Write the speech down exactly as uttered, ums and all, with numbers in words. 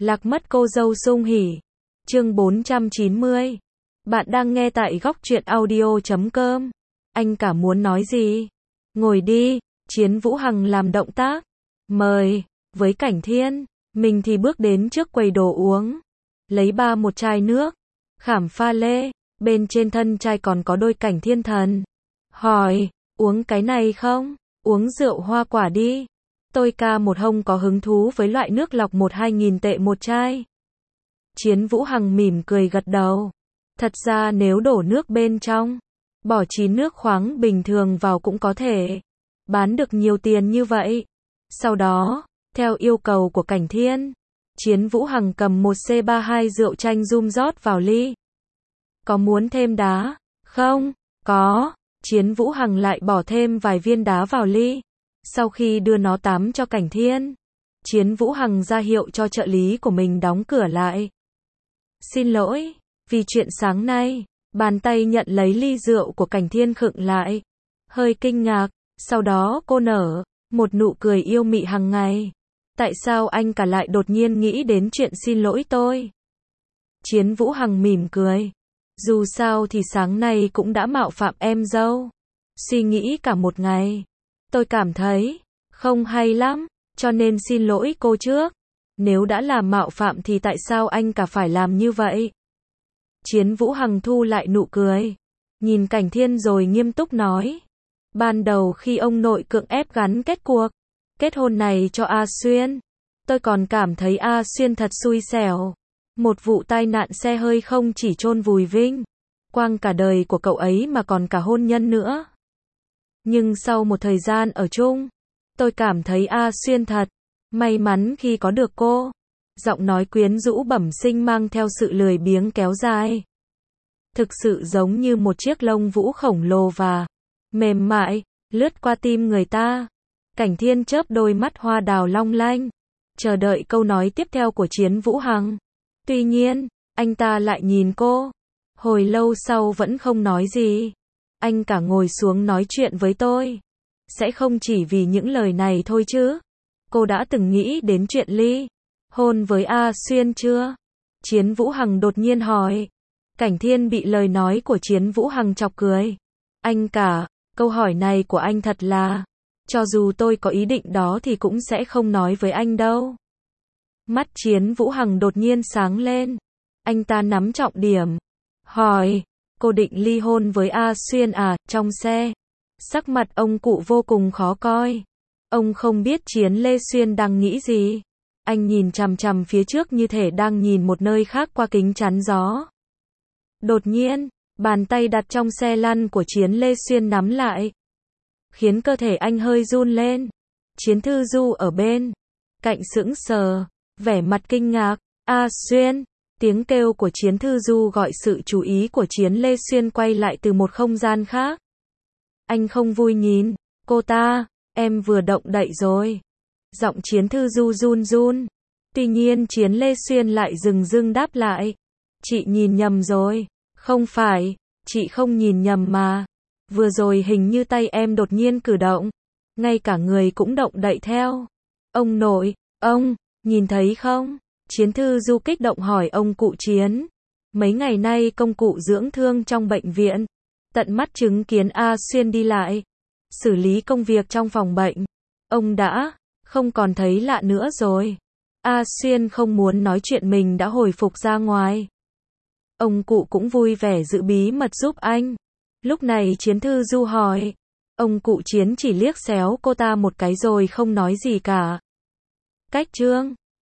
Lạc mất cô dâu sung hỉ. Chương bốn trăm chín mươi. Bạn đang nghe tại góc truyện audio chấm com. Anh cả muốn nói gì? Ngồi đi. Chiến Vũ Hằng làm động tác. Mời. Với Cảnh Thiên. Mình thì bước đến trước quầy đồ uống. Lấy ba một chai nước. Khảm pha lê. Bên trên thân chai còn có đôi cảnh thiên thần. Hỏi. Uống cái này không? Uống rượu hoa quả đi. Tôi ca một hông có hứng thú với loại nước lọc một hai nghìn tệ một chai. Chiến Vũ Hằng mỉm cười gật đầu. Thật ra nếu đổ nước bên trong, bỏ chín nước khoáng bình thường vào cũng có thể bán được nhiều tiền như vậy. Sau đó, theo yêu cầu của Cảnh Thiên, Chiến Vũ Hằng cầm một C ba hai rượu chanh rum rót vào ly. Có muốn thêm đá? Không, có. Chiến Vũ Hằng lại bỏ thêm vài viên đá vào ly. Sau khi đưa nó tắm cho Cảnh Thiên, Chiến Vũ Hằng ra hiệu cho trợ lý của mình đóng cửa lại. Xin lỗi, vì chuyện sáng nay. Bàn tay nhận lấy ly rượu của Cảnh Thiên khựng lại. Hơi kinh ngạc, sau đó cô nở một nụ cười yêu mị hàng ngày. Tại sao anh cả lại đột nhiên nghĩ đến chuyện xin lỗi tôi? Chiến Vũ Hằng mỉm cười. Dù sao thì sáng nay cũng đã mạo phạm em dâu. Suy nghĩ cả một ngày. Tôi cảm thấy không hay lắm, cho nên xin lỗi cô trước. Nếu đã làm mạo phạm thì tại sao anh cả phải làm như vậy? Chiến Vũ Hằng thu lại nụ cười, nhìn Cảnh Thiên rồi nghiêm túc nói. Ban đầu khi ông nội cưỡng ép gắn kết cuộc kết hôn này cho A Xuyên, tôi còn cảm thấy A Xuyên thật xui xẻo. Một vụ tai nạn xe hơi không chỉ chôn vùi vinh quang cả đời của cậu ấy mà còn cả hôn nhân nữa. Nhưng sau một thời gian ở chung, tôi cảm thấy A Xuyên thật may mắn khi có được cô. Giọng nói quyến rũ bẩm sinh mang theo sự lười biếng kéo dài. Thực sự giống như một chiếc lông vũ khổng lồ và mềm mại, lướt qua tim người ta. Cảnh Thiên chớp đôi mắt hoa đào long lanh, chờ đợi câu nói tiếp theo của Chiến Vũ Hằng. Tuy nhiên, anh ta lại nhìn cô. Hồi lâu sau vẫn không nói gì. Anh cả ngồi xuống nói chuyện với tôi. Sẽ không chỉ vì những lời này thôi chứ? Cô đã từng nghĩ đến chuyện ly hôn với A Xuyên chưa? Chiến Vũ Hằng đột nhiên hỏi. Cảnh Thiên bị lời nói của Chiến Vũ Hằng chọc cười. Anh cả, câu hỏi này của anh thật là, cho dù tôi có ý định đó thì cũng sẽ không nói với anh đâu. Mắt Chiến Vũ Hằng đột nhiên sáng lên. Anh ta nắm trọng điểm. Hỏi, cô định ly hôn với A Xuyên à? Trong xe, sắc mặt ông cụ vô cùng khó coi. Ông không biết Chiến Lê Xuyên đang nghĩ gì. Anh nhìn chằm chằm phía trước như thể đang nhìn một nơi khác qua kính chắn gió. Đột nhiên, bàn tay đặt trong xe lăn của Chiến Lê Xuyên nắm lại, khiến cơ thể anh hơi run lên. Chiến Thư Du ở bên cạnh sững sờ, vẻ mặt kinh ngạc. A Xuyên, tiếng kêu của Chiến Thư Du gọi sự chú ý của Chiến Lê Xuyên quay lại từ một không gian khác. Anh không vui nhìn cô ta. Em vừa động đậy rồi. Giọng Chiến Thư Du run run. Tuy nhiên Chiến Lê Xuyên lại dừng dưng đáp lại. Chị nhìn nhầm rồi. Không phải, chị không nhìn nhầm mà. Vừa rồi hình như tay em đột nhiên cử động. Ngay cả người cũng động đậy theo. Ông nội, ông, nhìn thấy không? Chiến Thư Du kích động hỏi ông cụ Chiến. Mấy ngày nay công cụ dưỡng thương trong bệnh viện, tận mắt chứng kiến A Xuyên đi lại, xử lý công việc trong phòng bệnh. Ông đã không còn thấy lạ nữa rồi. A Xuyên không muốn nói chuyện mình đã hồi phục ra ngoài. Ông cụ cũng vui vẻ giữ bí mật giúp anh. Lúc này Chiến Thư Du hỏi. Ông cụ Chiến chỉ liếc xéo cô ta một cái rồi không nói gì cả. Cách chương